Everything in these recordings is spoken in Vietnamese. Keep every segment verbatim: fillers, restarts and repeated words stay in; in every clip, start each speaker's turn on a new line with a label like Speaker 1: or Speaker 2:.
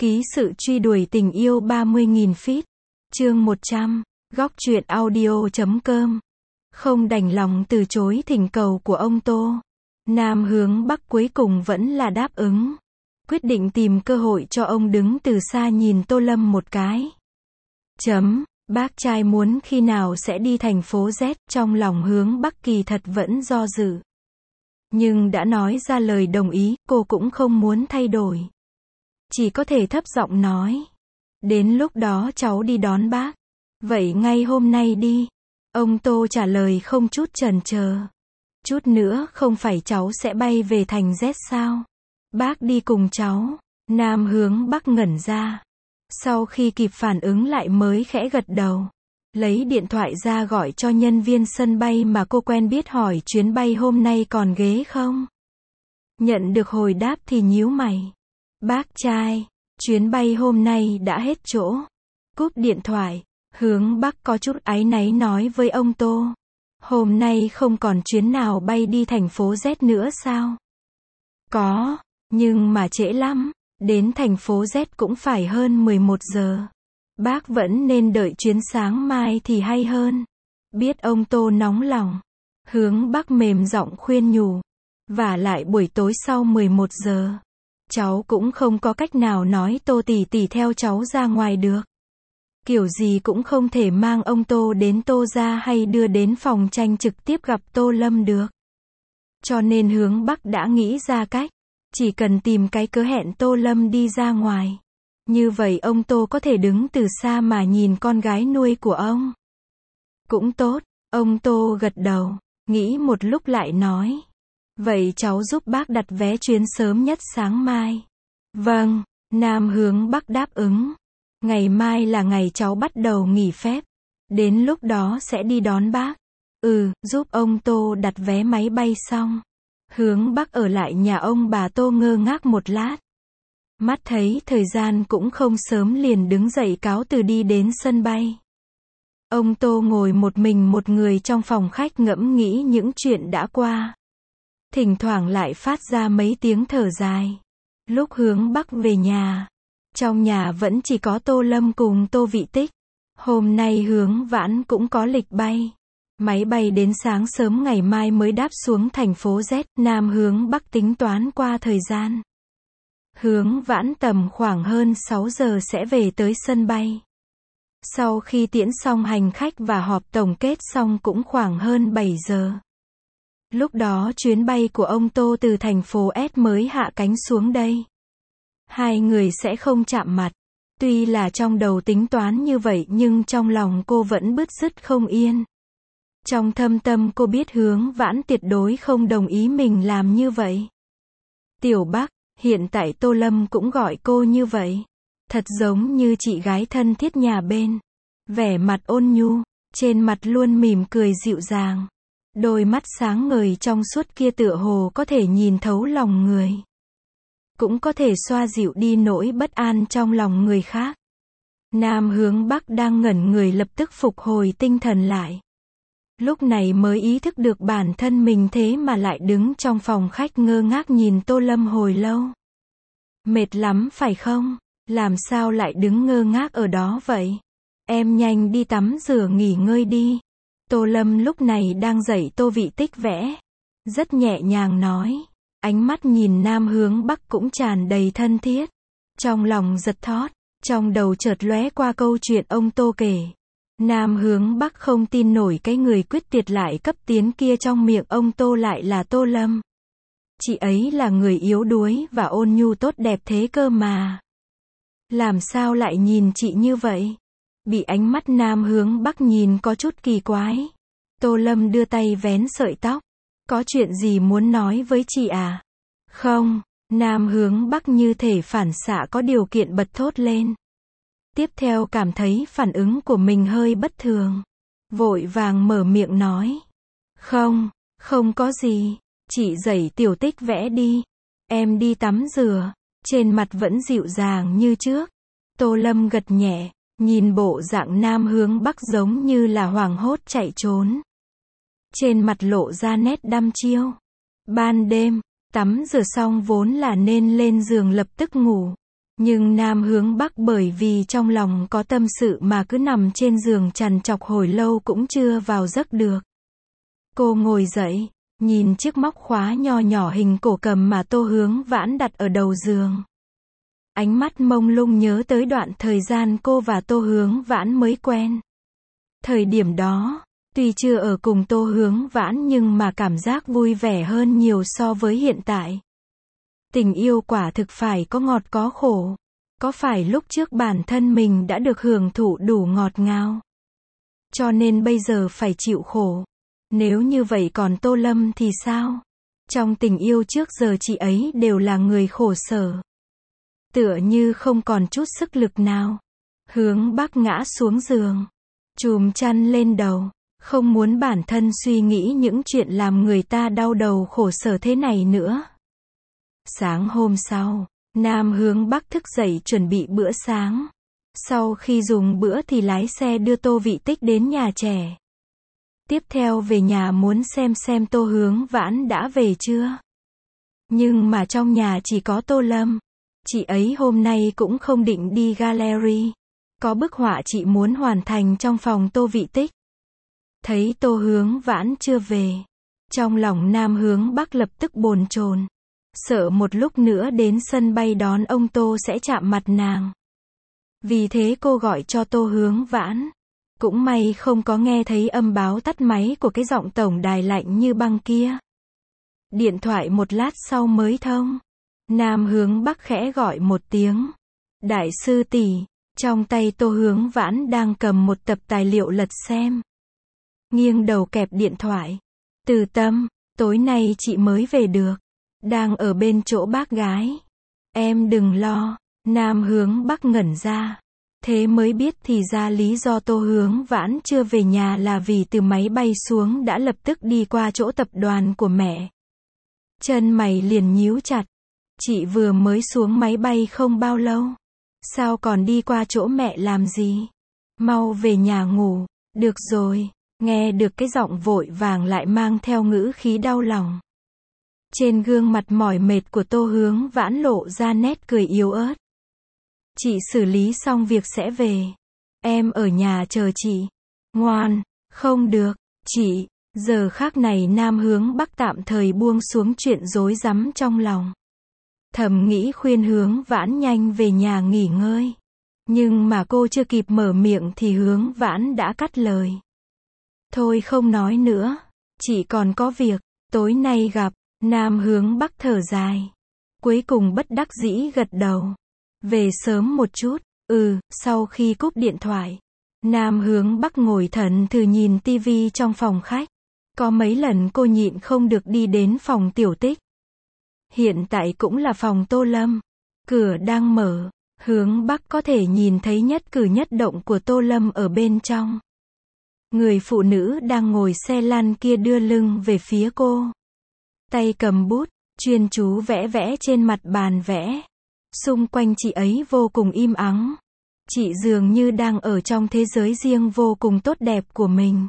Speaker 1: Ký sự truy đuổi tình yêu ba mươi nghìn feet. Chương một trăm. Góc truyện audio chấm com. Không đành lòng từ chối thỉnh cầu của ông Tô. Nam hướng Bắc cuối cùng vẫn là đáp ứng. Quyết định tìm cơ hội cho ông đứng từ xa nhìn Tô Lâm một cái. Chấm. Bác trai muốn khi nào sẽ đi thành phố Z, trong lòng hướng Bắc kỳ thật vẫn do dự. Nhưng đã nói ra lời đồng ý, cô cũng không muốn thay đổi. Chỉ có thể thấp giọng nói. Đến lúc đó cháu đi đón bác. Vậy ngay hôm nay đi. Ông Tô trả lời không chút chần chờ. Chút nữa không phải cháu sẽ bay về thành Z sao? Bác đi cùng cháu. Nam hướng Bắc ngẩn ra. Sau khi kịp phản ứng lại mới khẽ gật đầu. Lấy điện thoại ra gọi cho nhân viên sân bay mà cô quen biết hỏi chuyến bay hôm nay còn ghế không? Nhận được hồi đáp thì nhíu mày. Bác trai, chuyến bay hôm nay đã hết chỗ. Cúp điện thoại, hướng Bắc có chút áy náy nói với ông Tô. Hôm nay không còn chuyến nào bay đi thành phố Z nữa sao? Có, nhưng mà trễ lắm. Đến thành phố Z cũng phải hơn mười một giờ. Bác vẫn nên đợi chuyến sáng mai thì hay hơn. Biết ông Tô nóng lòng. Hướng Bắc mềm giọng khuyên nhủ. Vả lại buổi tối sau mười một giờ. Cháu cũng không có cách nào nói Tô tỷ tỷ theo cháu ra ngoài được. Kiểu gì cũng không thể mang ông Tô đến Tô gia hay đưa đến phòng tranh trực tiếp gặp Tô Lâm được. Cho nên hướng Bắc đã nghĩ ra cách. Chỉ cần tìm cái cớ hẹn Tô Lâm đi ra ngoài. Như vậy ông Tô có thể đứng từ xa mà nhìn con gái nuôi của ông. Cũng tốt, ông Tô gật đầu, nghĩ một lúc lại nói. Vậy cháu giúp bác đặt vé chuyến sớm nhất sáng mai. Vâng, Nam hướng Bắc đáp ứng. Ngày mai là ngày cháu bắt đầu nghỉ phép. Đến lúc đó sẽ đi đón bác. Ừ, giúp ông Tô đặt vé máy bay xong. Hướng Bắc ở lại nhà ông bà Tô ngơ ngác một lát. Mắt thấy thời gian cũng không sớm liền đứng dậy cáo từ đi đến sân bay. Ông Tô ngồi một mình một người trong phòng khách ngẫm nghĩ những chuyện đã qua. Thỉnh thoảng lại phát ra mấy tiếng thở dài. Lúc hướng Bắc về nhà, trong nhà vẫn chỉ có Tô Lâm cùng Tô Vị Tích. Hôm nay hướng Vãn cũng có lịch bay. Máy bay đến sáng sớm ngày mai mới đáp xuống thành phố Z. Nam hướng Bắc tính toán qua thời gian. Hướng Vãn tầm khoảng hơn sáu giờ sẽ về tới sân bay. Sau khi tiễn xong hành khách và họp tổng kết xong cũng khoảng hơn bảy giờ. Lúc đó chuyến bay của ông Tô từ thành phố S mới hạ cánh xuống đây. Hai người sẽ không chạm mặt. Tuy là trong đầu tính toán như vậy nhưng trong lòng cô vẫn bứt rứt không yên. Trong thâm tâm cô biết hướng Vãn tuyệt đối không đồng ý mình làm như vậy. Tiểu Bắc, hiện tại Tô Lâm cũng gọi cô như vậy. Thật giống như chị gái thân thiết nhà bên. Vẻ mặt ôn nhu, trên mặt luôn mỉm cười dịu dàng. Đôi mắt sáng ngời trong suốt kia tựa hồ có thể nhìn thấu lòng người. Cũng có thể xoa dịu đi nỗi bất an trong lòng người khác. Nam hướng Bắc đang ngẩn người lập tức phục hồi tinh thần lại. Lúc này mới ý thức được bản thân mình thế mà lại đứng trong phòng khách ngơ ngác nhìn Tô Lâm hồi lâu. Mệt lắm phải không? Làm sao lại đứng ngơ ngác ở đó vậy? Em nhanh đi tắm rửa nghỉ ngơi đi. Tô Lâm lúc này đang dạy Tô Vị Tích vẽ. Rất nhẹ nhàng nói. Ánh mắt nhìn Nam hướng Bắc cũng tràn đầy thân thiết. Trong lòng giật thót. Trong đầu chợt lóe qua câu chuyện ông Tô kể. Nam hướng Bắc không tin nổi cái người quyết tuyệt lại cấp tiến kia trong miệng ông Tô lại là Tô Lâm. Chị ấy là người yếu đuối và ôn nhu tốt đẹp thế cơ mà. Làm sao lại nhìn chị như vậy? Bị ánh mắt Nam hướng Bắc nhìn có chút kỳ quái. Tô Lâm đưa tay vén sợi tóc. Có chuyện gì muốn nói với chị à? Không, Nam hướng Bắc như thể phản xạ có điều kiện bật thốt lên. Tiếp theo cảm thấy phản ứng của mình hơi bất thường. Vội vàng mở miệng nói. Không, không có gì. Chị dạy Tiểu Tích vẽ đi. Em đi tắm rửa. Trên mặt vẫn dịu dàng như trước. Tô Lâm gật nhẹ. Nhìn bộ dạng Nam hướng Bắc giống như là hoảng hốt chạy trốn. Trên mặt lộ ra nét đăm chiêu. Ban đêm, tắm rửa xong vốn là nên lên giường lập tức ngủ. Nhưng Nam hướng Bắc bởi vì trong lòng có tâm sự mà cứ nằm trên giường trằn trọc hồi lâu cũng chưa vào giấc được. Cô ngồi dậy, nhìn chiếc móc khóa nho nhỏ hình cổ cầm mà Tô Hướng Vãn đặt ở đầu giường. Ánh mắt mông lung nhớ tới đoạn thời gian cô và Tô Hướng Vãn mới quen. Thời điểm đó, tuy chưa ở cùng Tô Hướng Vãn nhưng mà cảm giác vui vẻ hơn nhiều so với hiện tại. Tình yêu quả thực phải có ngọt có khổ. Có phải lúc trước bản thân mình đã được hưởng thụ đủ ngọt ngào, cho nên bây giờ phải chịu khổ. Nếu như vậy còn Tô Lâm thì sao? Trong tình yêu trước giờ chị ấy đều là người khổ sở. Tựa như không còn chút sức lực nào. Hướng Bắc ngã xuống giường, chùm chăn lên đầu, không muốn bản thân suy nghĩ những chuyện làm người ta đau đầu khổ sở thế này nữa. Sáng hôm sau, Nam hướng Bắc thức dậy chuẩn bị bữa sáng. Sau khi dùng bữa thì lái xe đưa Tô Vị Tích đến nhà trẻ. Tiếp theo về nhà muốn xem xem Tô Hướng Vãn đã về chưa. Nhưng mà trong nhà chỉ có Tô Lâm. Chị ấy hôm nay cũng không định đi gallery. Có bức họa chị muốn hoàn thành trong phòng Tô Vị Tích. Thấy Tô Hướng Vãn chưa về, trong lòng Nam hướng Bắc lập tức bồn chồn, sợ một lúc nữa đến sân bay đón ông Tô sẽ chạm mặt nàng. Vì thế cô gọi cho Tô Hướng Vãn. Cũng may không có nghe thấy âm báo tắt máy của cái giọng tổng đài lạnh như băng kia. Điện thoại một lát sau mới thông. Nam hướng Bắc khẽ gọi một tiếng. Đại sư tỷ. Trong tay Tô Hướng Vãn đang cầm một tập tài liệu lật xem. Nghiêng đầu kẹp điện thoại. Từ Tâm, tối nay chị mới về được. Đang ở bên chỗ bác gái. Em đừng lo. Nam hướng Bắc ngẩn ra. Thế mới biết thì ra lý do Tô Hướng Vãn chưa về nhà là vì từ máy bay xuống đã lập tức đi qua chỗ tập đoàn của mẹ. Chân mày liền nhíu chặt. Chị vừa mới xuống máy bay không bao lâu. Sao còn đi qua chỗ mẹ làm gì? Mau về nhà ngủ. Được rồi. Nghe được cái giọng vội vàng lại mang theo ngữ khí đau lòng. Trên gương mặt mỏi mệt của Tô Hướng Vãn lộ ra nét cười yếu ớt. Chị xử lý xong việc sẽ về. Em ở nhà chờ chị. Ngoan. Không được. Chị. Giờ khác này Nam hướng Bắc tạm thời buông xuống chuyện rối rắm trong lòng. Thầm nghĩ khuyên Hướng Vãn nhanh về nhà nghỉ ngơi. Nhưng mà cô chưa kịp mở miệng thì Hướng Vãn đã cắt lời. Thôi không nói nữa. Chị còn có việc. Tối nay gặp. Nam hướng Bắc thở dài. Cuối cùng bất đắc dĩ gật đầu. Về sớm một chút. Ừ, sau khi cúp điện thoại. Nam hướng Bắc ngồi thẫn thờ nhìn tivi trong phòng khách. Có mấy lần cô nhịn không được đi đến phòng Tiểu Tích. Hiện tại cũng là phòng Tô Lâm. Cửa đang mở. Hướng Bắc có thể nhìn thấy nhất cử nhất động của Tô Lâm ở bên trong. Người phụ nữ đang ngồi xe lăn kia đưa lưng về phía cô. Tay cầm bút, chuyên chú vẽ vẽ trên mặt bàn vẽ. Xung quanh chị ấy vô cùng im ắng. Chị dường như đang ở trong thế giới riêng vô cùng tốt đẹp của mình.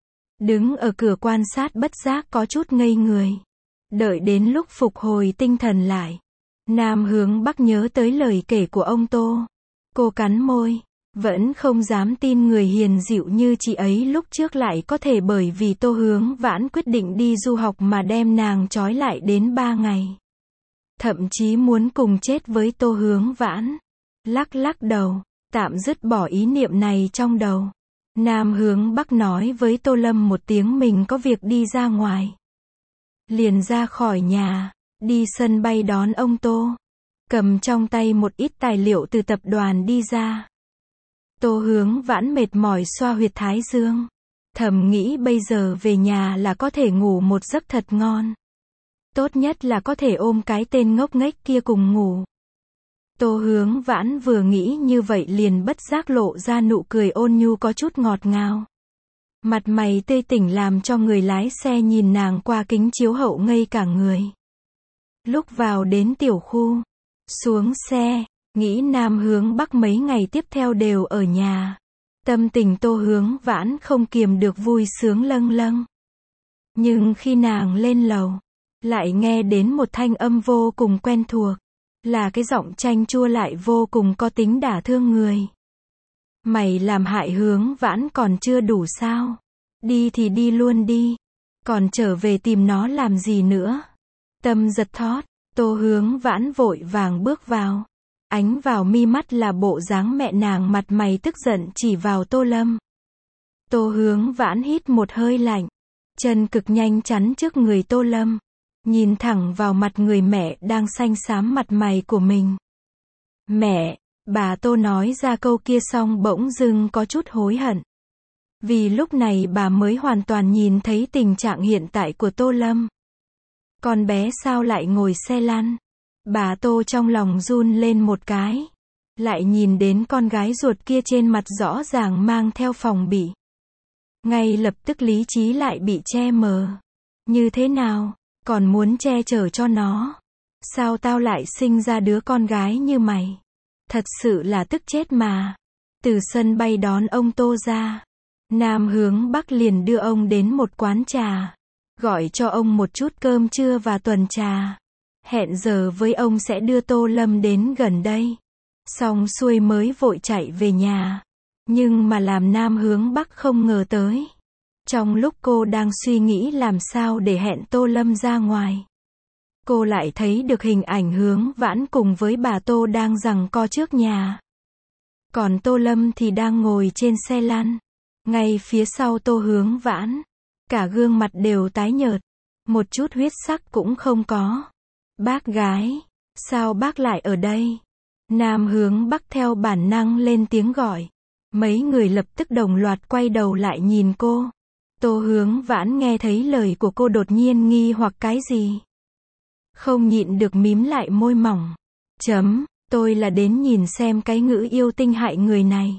Speaker 1: Đứng ở cửa quan sát bất giác có chút ngây người. Đợi đến lúc phục hồi tinh thần lại. Nam hướng Bắc nhớ tới lời kể của ông Tô. Cô cắn môi. Vẫn không dám tin người hiền dịu như chị ấy lúc trước lại có thể bởi vì Tô Hướng Vãn quyết định đi du học mà đem nàng trói lại đến ba ngày. Thậm chí muốn cùng chết với Tô Hướng Vãn. Lắc lắc đầu, tạm dứt bỏ ý niệm này trong đầu. Nam hướng Bắc nói với Tô Lâm một tiếng mình có việc đi ra ngoài. Liền ra khỏi nhà, đi sân bay đón ông Tô. Cầm trong tay một ít tài liệu từ tập đoàn đi ra. Tô Hướng Vãn mệt mỏi xoa huyệt thái dương. Thầm nghĩ bây giờ về nhà là có thể ngủ một giấc thật ngon. Tốt nhất là có thể ôm cái tên ngốc nghếch kia cùng ngủ. Tô Hướng Vãn vừa nghĩ như vậy liền bất giác lộ ra nụ cười ôn nhu có chút ngọt ngào. Mặt mày tươi tỉnh làm cho người lái xe nhìn nàng qua kính chiếu hậu ngây cả người. Lúc vào đến tiểu khu, xuống xe, nghĩ Nam hướng Bắc mấy ngày tiếp theo đều ở nhà. Tâm tình Tô Hướng Vãn không kiềm được vui sướng lâng lâng. Nhưng khi nàng lên lầu, lại nghe đến một thanh âm vô cùng quen thuộc. Là cái giọng chanh chua lại vô cùng có tính đả thương người. Mày làm hại Hướng Vãn còn chưa đủ sao? Đi thì đi luôn đi. Còn trở về tìm nó làm gì nữa? Tâm giật thót, Tô Hướng Vãn vội vàng bước vào. Ánh vào mi mắt là bộ dáng mẹ nàng mặt mày tức giận chỉ vào Tô Lâm. Tô Hướng Vãn hít một hơi lạnh. Chân cực nhanh chắn trước người Tô Lâm. Nhìn thẳng vào mặt người mẹ đang xanh xám mặt mày của mình. Mẹ, bà Tô nói ra câu kia xong bỗng dưng có chút hối hận. Vì lúc này bà mới hoàn toàn nhìn thấy tình trạng hiện tại của Tô Lâm. Con bé sao lại ngồi xe lăn? Bà Tô trong lòng run lên một cái. Lại nhìn đến con gái ruột kia trên mặt rõ ràng mang theo phòng bị. Ngay lập tức lý trí lại bị che mờ. Như thế nào? Còn muốn che chở cho nó? Sao tao lại sinh ra đứa con gái như mày? Thật sự là tức chết mà. Từ sân bay đón ông Tô ra. Nam Hướng Bắc liền đưa ông đến một quán trà. Gọi cho ông một chút cơm trưa và tuần trà. Hẹn giờ với ông sẽ đưa Tô Lâm đến gần đây. Xong xuôi mới vội chạy về nhà. Nhưng mà làm Nam Hướng Bắc không ngờ tới. Trong lúc cô đang suy nghĩ làm sao để hẹn Tô Lâm ra ngoài. Cô lại thấy được hình ảnh Hướng Vãn cùng với bà Tô đang giằng co trước nhà. Còn Tô Lâm thì đang ngồi trên xe lăn. Ngay phía sau Tô Hướng Vãn. Cả gương mặt đều tái nhợt. Một chút huyết sắc cũng không có. Bác gái, sao bác lại ở đây? Nam Hướng Bắc theo bản năng lên tiếng gọi. Mấy người lập tức đồng loạt quay đầu lại nhìn cô. Tô Hướng Vãn nghe thấy lời của cô đột nhiên nghi hoặc cái gì. Không nhịn được mím lại môi mỏng. Chấm, tôi là đến nhìn xem cái ngữ yêu tinh hại người này.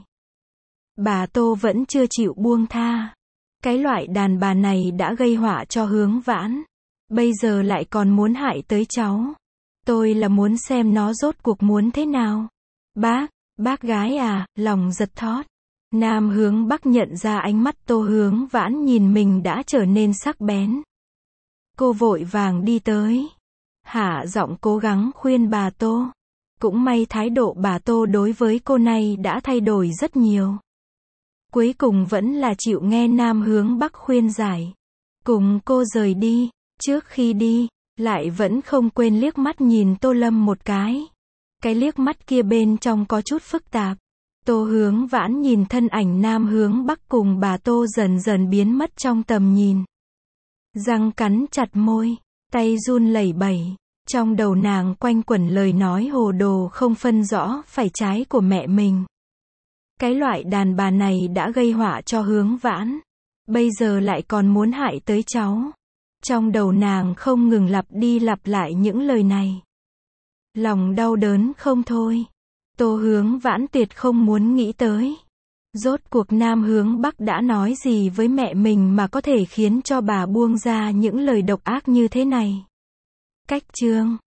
Speaker 1: Bà Tô vẫn chưa chịu buông tha. Cái loại đàn bà này đã gây họa cho Hướng Vãn. Bây giờ lại còn muốn hại tới cháu. Tôi là muốn xem nó rốt cuộc muốn thế nào. Bác, bác gái à, lòng giật thót. Nam Hướng Bắc nhận ra ánh mắt Tô Hướng Vãn nhìn mình đã trở nên sắc bén. Cô vội vàng đi tới. Hạ giọng cố gắng khuyên bà Tô. Cũng may thái độ bà Tô đối với cô này đã thay đổi rất nhiều. Cuối cùng vẫn là chịu nghe Nam Hướng Bắc khuyên giải. Cùng cô rời đi. Trước khi đi, lại vẫn không quên liếc mắt nhìn Tô Lâm một cái. Cái liếc mắt kia bên trong có chút phức tạp. Tô Hướng Vãn nhìn thân ảnh Nam Hướng Bắc cùng bà Tô dần dần biến mất trong tầm nhìn. Răng cắn chặt môi, tay run lẩy bẩy. Trong đầu nàng quanh quẩn lời nói hồ đồ không phân rõ phải trái của mẹ mình. Cái loại đàn bà này đã gây họa cho Hướng Vãn. Bây giờ lại còn muốn hại tới cháu. Trong đầu nàng không ngừng lặp đi lặp lại những lời này. Lòng đau đớn không thôi. Tô Hướng Vãn tuyệt không muốn nghĩ tới. Rốt cuộc Nam Hướng Bắc đã nói gì với mẹ mình mà có thể khiến cho bà buông ra những lời độc ác như thế này. Cách chương